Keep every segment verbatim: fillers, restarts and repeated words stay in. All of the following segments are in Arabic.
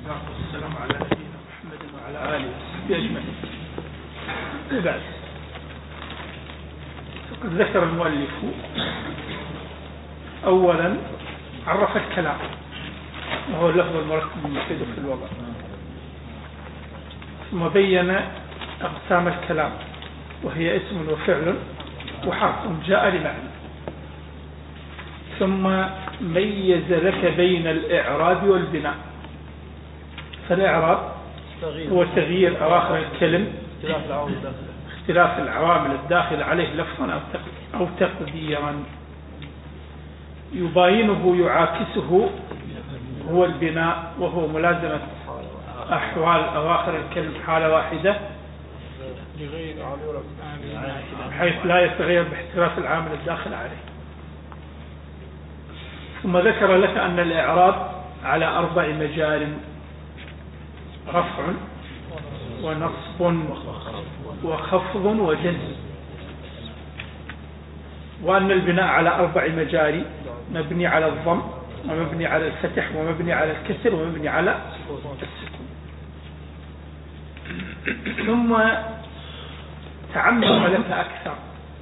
والسلام على نبينا محمد وعلى آله وصحبه أجمعين. بعد فقد ذكر المؤلف أولا عرف الكلام وهو اللفظ المركب المفيد في الوضع، ثم بين أقسام الكلام وهي اسم وفعل وحرف جاء لمعنى، ثم ميز لك بين الإعراب والبناء. فالإعراب هو تغيير أواخر الكلم، اختلاف العوامل الداخل عليه لفظا أو تقديرا. يباينه يعاكسه هو البناء، وهو ملازمة أحوال أواخر الكلم حالة واحدة بحيث لا يتغير باختلاف العامل الداخل عليه. ثم ذكر لك أن الإعراب على أربع مجال: رفع ونصب وخفض وجزم، وأن البناء على أربع مجاري: مبني على الضم ومبني على الفتح ومبني على الكسر ومبني على السكون. ثم تعمق لك أكثر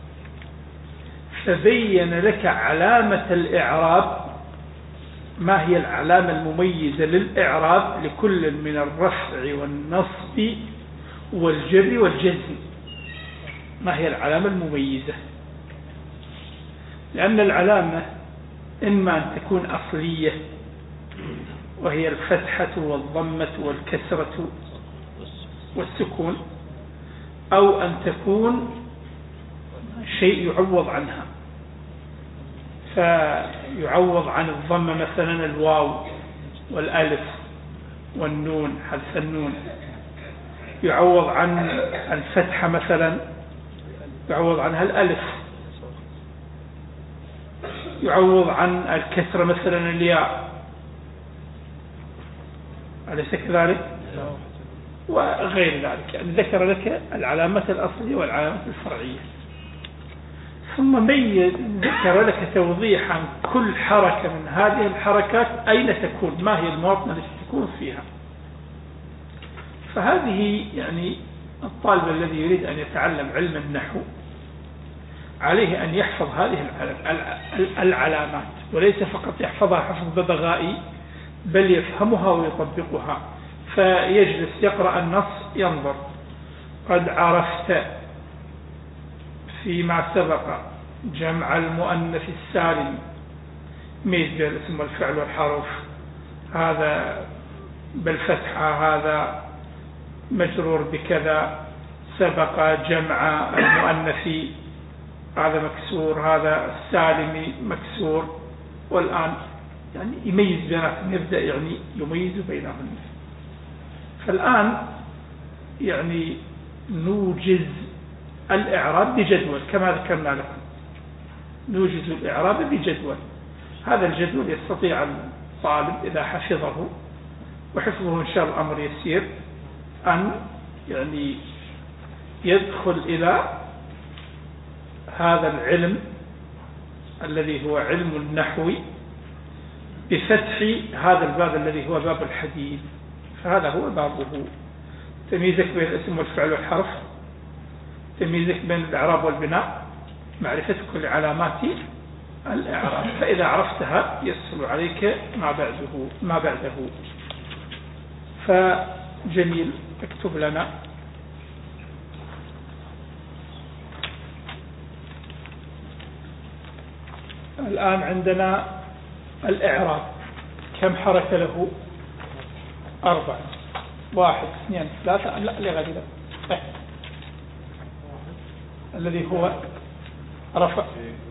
فبين لك علامة الإعراب، ما هي العلامة المميزة للإعراب لكل من الرفع والنصب والجر والجزم. ما هي العلامة المميزة؟ لأن العلامة إما أن تكون أصلية وهي الفتحة والضمة والكسرة والسكون، أو أن تكون شيء يعوض عنها، فيعوض عن الضمة مثلا الواو والألف والنون حذف النون، يعوض عن الفتحة مثلا يعوض عنها الألف، يعوض عن الكسرة مثلا الياء، أليس كذلك؟ وغير ذلك. يعني ذكر لك العلامة الأصلية والعلامة الفرعية، ثم ميز ذكر لك توضيحا كل حركة من هذه الحركات أين تكون، ما هي المواطن التي تكون فيها. فهذه يعني الطالب الذي يريد أن يتعلم علم النحو عليه أن يحفظ هذه العلامات، وليس فقط يحفظها حفظ ببغائي، بل يفهمها ويطبقها. فيجلس يقرأ النص ينظر: قد عرفت فيما سبق جمع المؤنث السالم، ميز بين الاسم والفعل والحرف، هذا بالفتحة، هذا مجرور بكذا، سبق جمع المؤنث هذا مكسور، هذا السالم مكسور. والآن يعني يميز بينهم، يبدأ يعني يميز بينهم. فالآن يعني نوجز الإعراب بجدول كما ذكرنا لكم، نوجز الإعراب بجدول. هذا الجدول يستطيع الطالب إذا حفظه، وحفظه إن شاء الله أمر يسير، أن يعني يدخل إلى هذا العلم الذي هو علم النحو بفتح هذا الباب الذي هو باب الحديث. فهذا هو بابه: تمييزك بين الاسم والفعل والحرف، تمييزك بين الإعراب والبناء، معرفة كل علامات الإعراب. فإذا عرفتها يسهل عليك ما بعده ما بعده فجميل. اكتب لنا الآن عندنا الإعراب كم حركة له؟ أربعة. واحد اثنين ثلاثة، لا لغير ذلك، الذي هو رفع،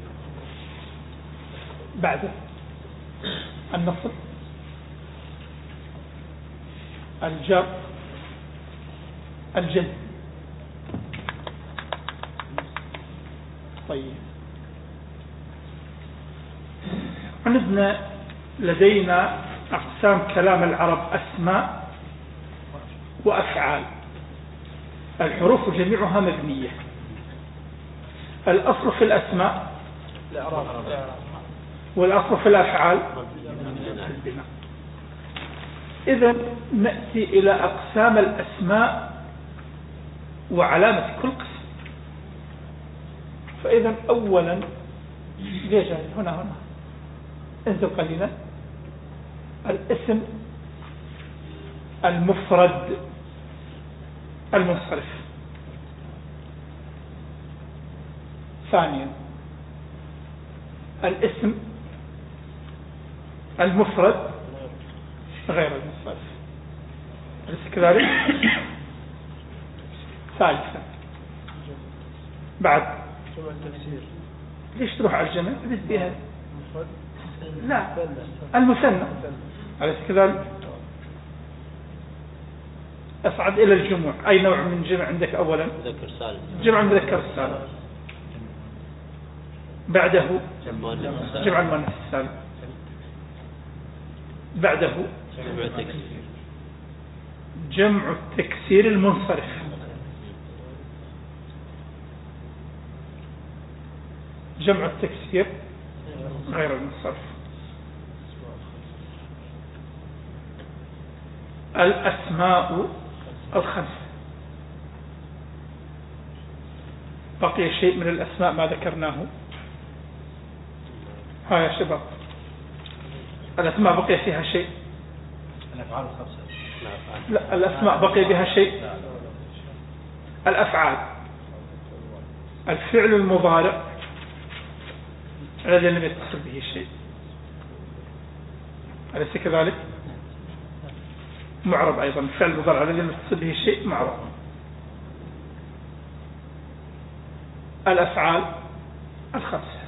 بعده النصب، الجر، الجزم. طيب، عندنا لدينا أقسام كلام العرب: أسماء وأفعال. الحروف جميعها مبنية. الأصل في الأسماء والأصل في الأفعال البناء. إذن نأتي إلى أقسام الأسماء وعلامة كل قسم. فإذا أولا ليش هنا هنا انزل قليلا. الاسم المفرد المنصرف. ثانيا الاسم المفرد غير المنصرف، أليس كذلك؟ ثالثا بعد ليش تروح على الجمع؟ ليش بيها؟ لا، المثنى، أليس كذلك؟ أصعد إلى الجموع. أي نوع من جمع عندك أولا؟ جمع مذكر سالم. بعده جمع المؤنث السالم. بعده جمع التكسير المنصرف. جمع التكسير غير المنصرف. الأسماء الخمسة. بقي شيء من الأسماء ما ذكرناه. ها يا شباب، الأسماء بقي فيها شيء؟ الأفعال الخمسة. لا، الأسماء بقي بها شيء. الأفعال، الفعل المضارع الذي لم يتصل به شيء، أليس كذلك؟ معرب أيضا. الفعل المضارع الذي لم يتصل به شيء معرب. الأفعال الخمسة.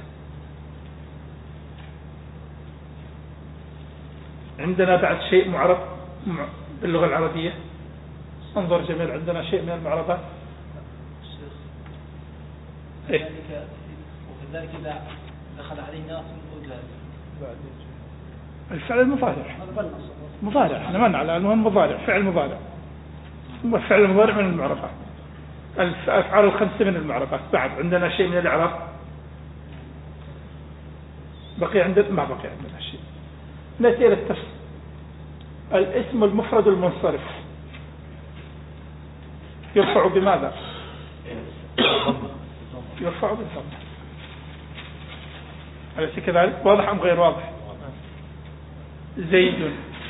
عندنا بعد شيء معرب باللغة العربية. انظر جميل، عندنا شيء من المعربات. إيه؟ وكذلك إذا دخل عليه ناس الفعل المضارع. مضارع، احنا ما نعلم، المهم مضارع، فعل مضارع. الفعل المضارع من المعربات. الأفعال الخمسة من المعربات. بعد عندنا شيء من الإعراب. بقي عندنا ما بقي عندنا شيء. نأتي إلى التفصيل. الاسم المفرد المنصرف يرفع بماذا؟ يرفع بالضم، أليس كذلك؟ واضح أم غير واضح؟ زيد،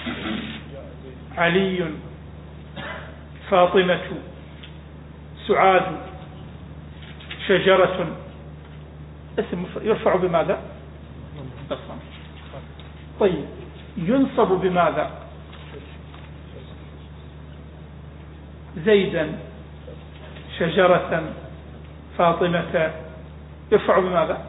علي، فاطمة، سعاد، شجرة. اسم يرفع بماذا؟ بالضم. طيب، ينصب بماذا؟ زيدا، شجرة، فاطمة. يرفع بماذا؟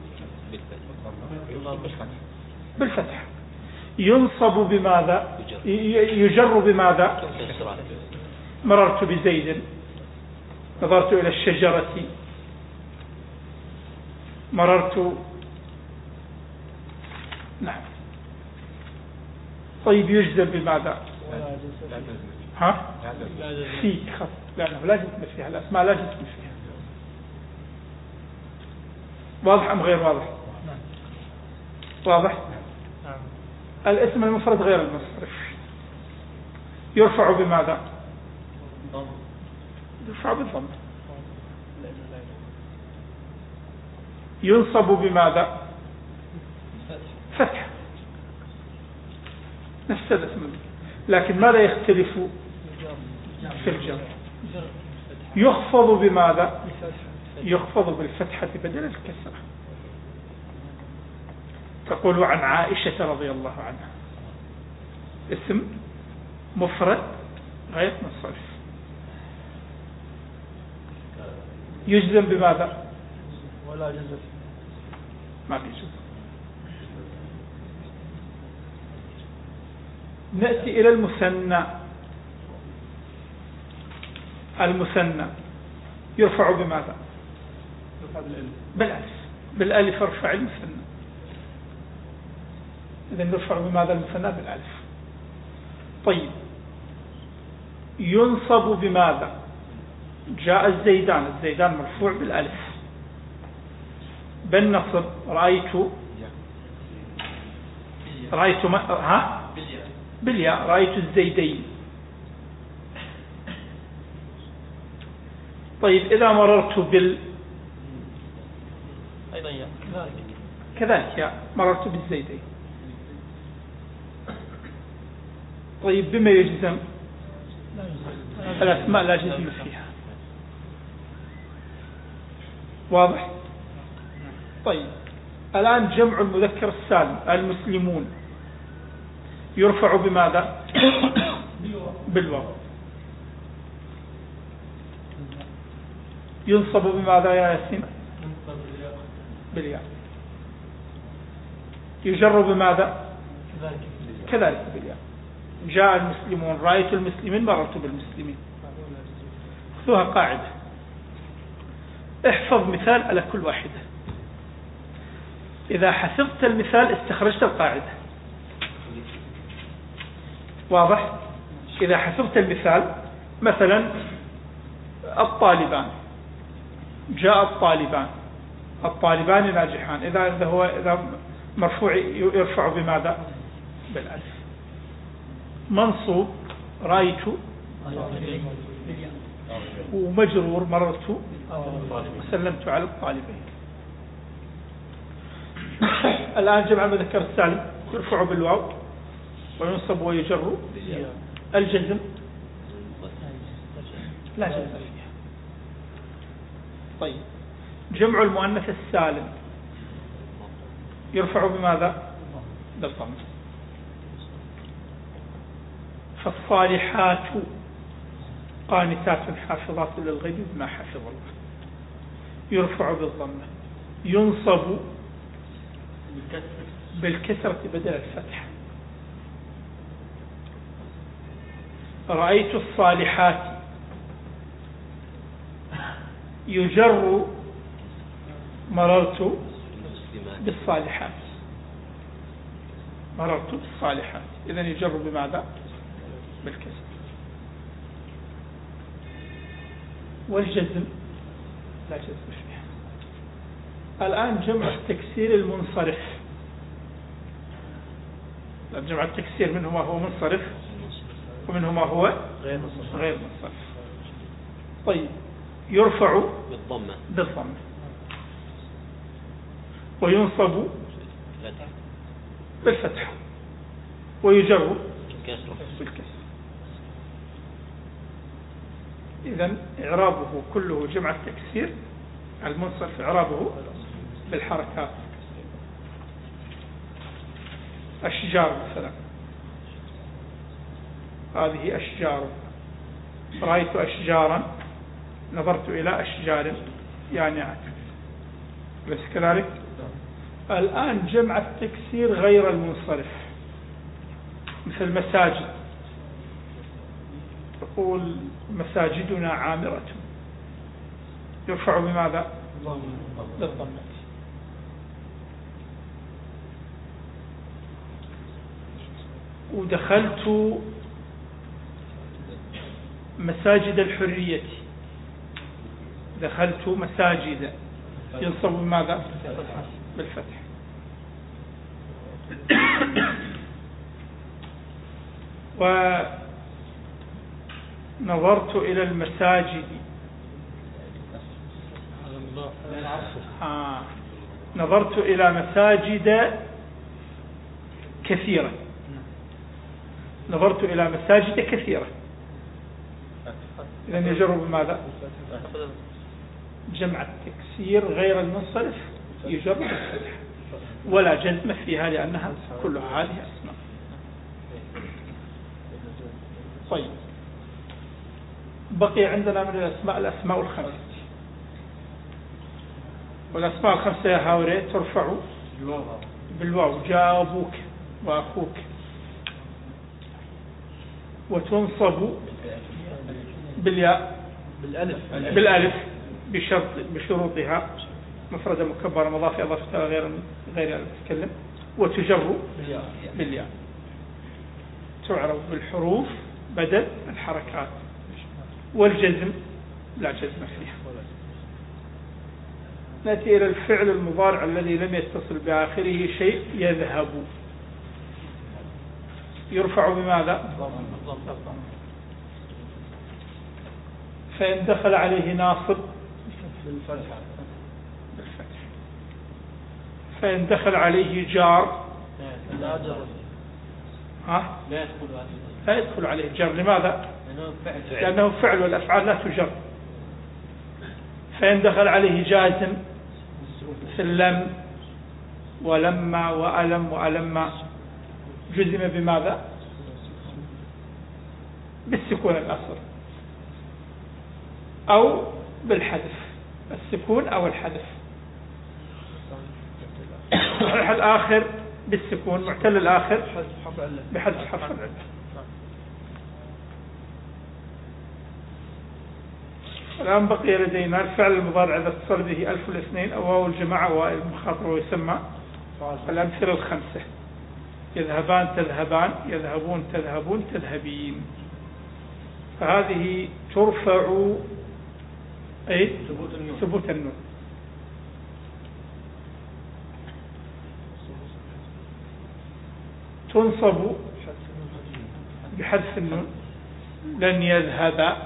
بالفتح. ينصب بماذا؟ يجر بماذا؟ مررت بزيد، نظرت إلى الشجرة، مررت. نعم. طيب، يجزم بماذا؟ ها؟ في خط، لأنه لا جزم فيها، الأسماء لا جزم فيها. واضح أم غير واضح؟ واضح؟ الاسم المفرد غير المنصرف يرفع بماذا؟ يرفع بالضم. ينصب بماذا؟ فتح، نفس الاسم، لكن ماذا يختلف في الجر؟ يخفض بماذا؟ يخفض بالفتحة بدل الكسرة. تقول عن عائشة رضي الله عنها اسم مفرد غير منصرف يجزم بماذا؟ ولا جزم، ما في جزم. نأتي إلى المثنى. المثنى يرفع بماذا؟ بالألف. بالألف ارفع المثنى. إذن يرفع بماذا المثنى؟ بالألف. طيب، ينصب بماذا؟ جاء الزيدان، الزيدان مرفوع بالألف. بالنصب رأيت، رأيت ما... ها؟ بالياء. رأيت الزيدين. طيب إذا مررت بال أيضا يا كذلك كذلك يا مررت بالزيدين. طيب بما يجزم؟ الأسماء لا جزم فيها. واضح؟ طيب الآن جمع المذكر السالم المسلمون يرفع بماذا؟ بالواو. ينصب بماذا يا ياسين؟ بالياء. يجر بماذا؟ كذلك بالياء. جاء المسلمون، رأيت المسلمين، مررت بالمسلمين. خذوها قاعدة، احفظ مثال على كل واحدة. إذا حفظت المثال استخرجت القاعدة. واضح؟ إذا حفظت المثال مثلا الطالبان، جاء الطالبان، الطالبان ناجحان، إذا إذا هو إذا مرفوع يرفع بماذا؟ بالألف. منصوب رأيت، ومجرور مررت وسلمت على الطالبين. الآن جمع المذكر السالم يرفع بالواو وينصب ويجر. الجزم لا جزم فيها. طيب جمع المؤنث السالم يرفع بماذا؟ بالضم. فالصالحات قانتات حافظات للغيب بما حفظ الله يرفع بالضمة. ينصب بالكسرة بدل الفتح. رأيت الصالحات يجر مررت بالصالحات، مررت بالصالحات، إذن يجر بماذا؟ بالكسر. والجزم لا جزم فيها. الآن جمع التكسير المنصرف. جمع التكسير منه ما هو منصرف ومنه ما هو غير منصرف. غير منصرف. طيب يرفع بالضمة بالضمة وينصب بالفتح ويجر بالكسر. إذن إعرابه كله جمع التكسير المنصرف، إعرابه بالحركات. أشجار مثلا، هذه أشجار. رأيت أشجارا، نظرت إلى أشجار يعني بس كذلك. الآن جمع التكسير غير المنصرف مثل مساجد، تقول مساجدنا عامرة، يرفع بماذا؟ بالضمة. ودخلت مساجد الحرية، دخلت مساجد، ينصب بماذا؟ بالفتح. ونظرت إلى المساجد، آه. نظرت إلى مساجد كثيرة، نظرت إلى مساجد كثيرة، إذن يجر بماذا؟ جمع التكسير غير المنصرف يجر بالفتح ولا جزم فيها لأنها كلها هذه أسماء. طيب بقي عندنا من الأسماء الأسماء الخمسة. والأسماء الخمسة يا هاوري ترفع بالواو، جاء أبوك وأخوك، وتنصب بالياء بالألف بالألف بشرط بشروطها، مفردة مكبرة مضافة إضافتها غير غير المتكلم، وتجر بالياء. تعرف بالحروف بدل الحركات. والجزم لا جزم فيها. نأتي إلى الفعل المضارع الذي لم يتصل بآخره شيء. يذهب. يرفع بماذا؟ فإن دخل عليه ناصب بالفتح، فإن دخل عليه جار لا جر ها؟ لا يدخل لا يدخل عليه جر. لماذا؟ لأنه فعل لأنه فعل والأفعال لا تجر. فإن دخل عليه جازم في اللم ولما وألم وألم جزم بماذا؟ بالسكون الأصل أو بالحذف، السكون أو الحذف. صحيح الآخر بالسكون، معتل الآخر بحذف حرف العلة. الآن بقي لدينا الفعل المضارع إذا اتصل به ألف الاثنين أو واو الجماعة أو المخاطبة ويسمى الأمثلة الخمسة: يذهبان تذهبان، يذهبون تذهبون، تذهبين. فهذه ترفع أي ثبوت النون، تنصب بحذف النون: لن يذهب.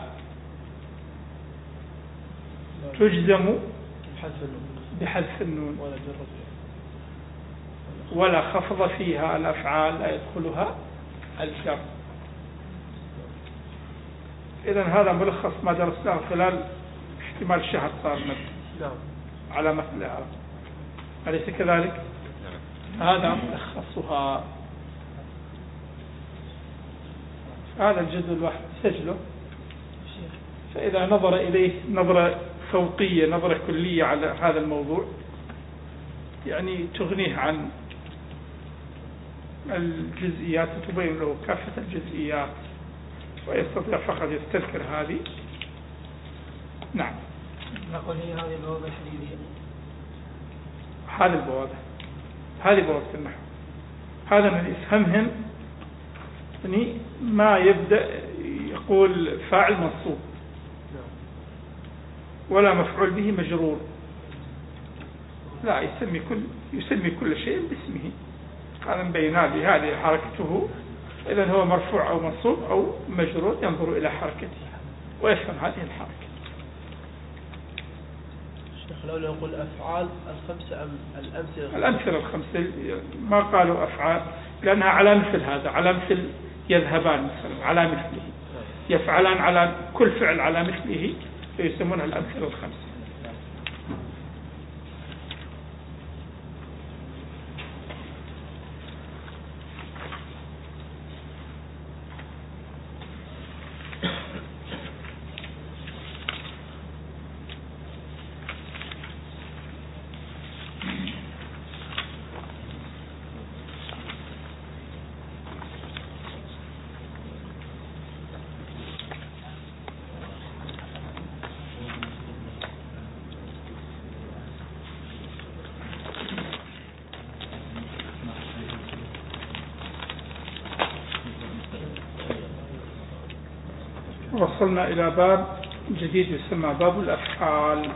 تجزم بحذف النون ولا خفض فيها، الأفعال لا يدخلها الجر. إذن هذا ملخص ما درسناه خلال احتمال شهر صار مثل على مثل الإعراب، أليس كذلك؟ هذا ملخصها. هذا الجدول الواحد سجله، فإذا نظر إليه نظرة فوقية، نظرة كلية على هذا الموضوع، يعني تغنيه عن الجزئيات وتبين له كافة الجزئيات ويستطيع فقط يستذكر هذه. نعم. نقول هي هذه البوابة الحديدية، هذه البوابة، هذه بوابة النحو. هذا من يفهمهم يعني ما يبدأ يقول فاعل منصوب ولا مفعول به مجرور، لا، يسمي كل يسمي كل شيء باسمه. هذا مبين هذه هذه حركته، إذا هو مرفوع أو منصوب أو مجرور، ينظر إلى حركته ويفهم هذه الحركة. شيخ لو نقول أفعال الخمسة أم الأمثلة؟ الأمثلة الخمسة ما قالوا أفعال لأنها على مثل هذا، على مثل يذهبان مثلا على مثله، يفعلان على كل فعل على مثله، فيسمونها الأمثلة الخمسة. وصلنا إلى باب جديد يسمى باب الأفعال،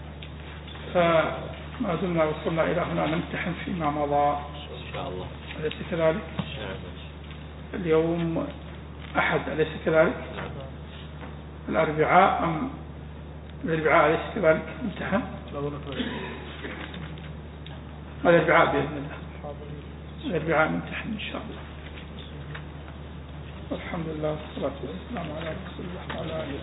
فما زلنا وصلنا إلى هنا نمتحن فيما مضى إن شاء الله، أليس كذلك؟ اليوم أحد أليس كذلك؟ الأربعاء أم الأربعاء أليس كذلك؟ امتحن الأربعاء بإذن الله، الأربعاء نمتحن إن شاء الله. الحمد لله والصلاة والسلام على رسول الله وعلى آله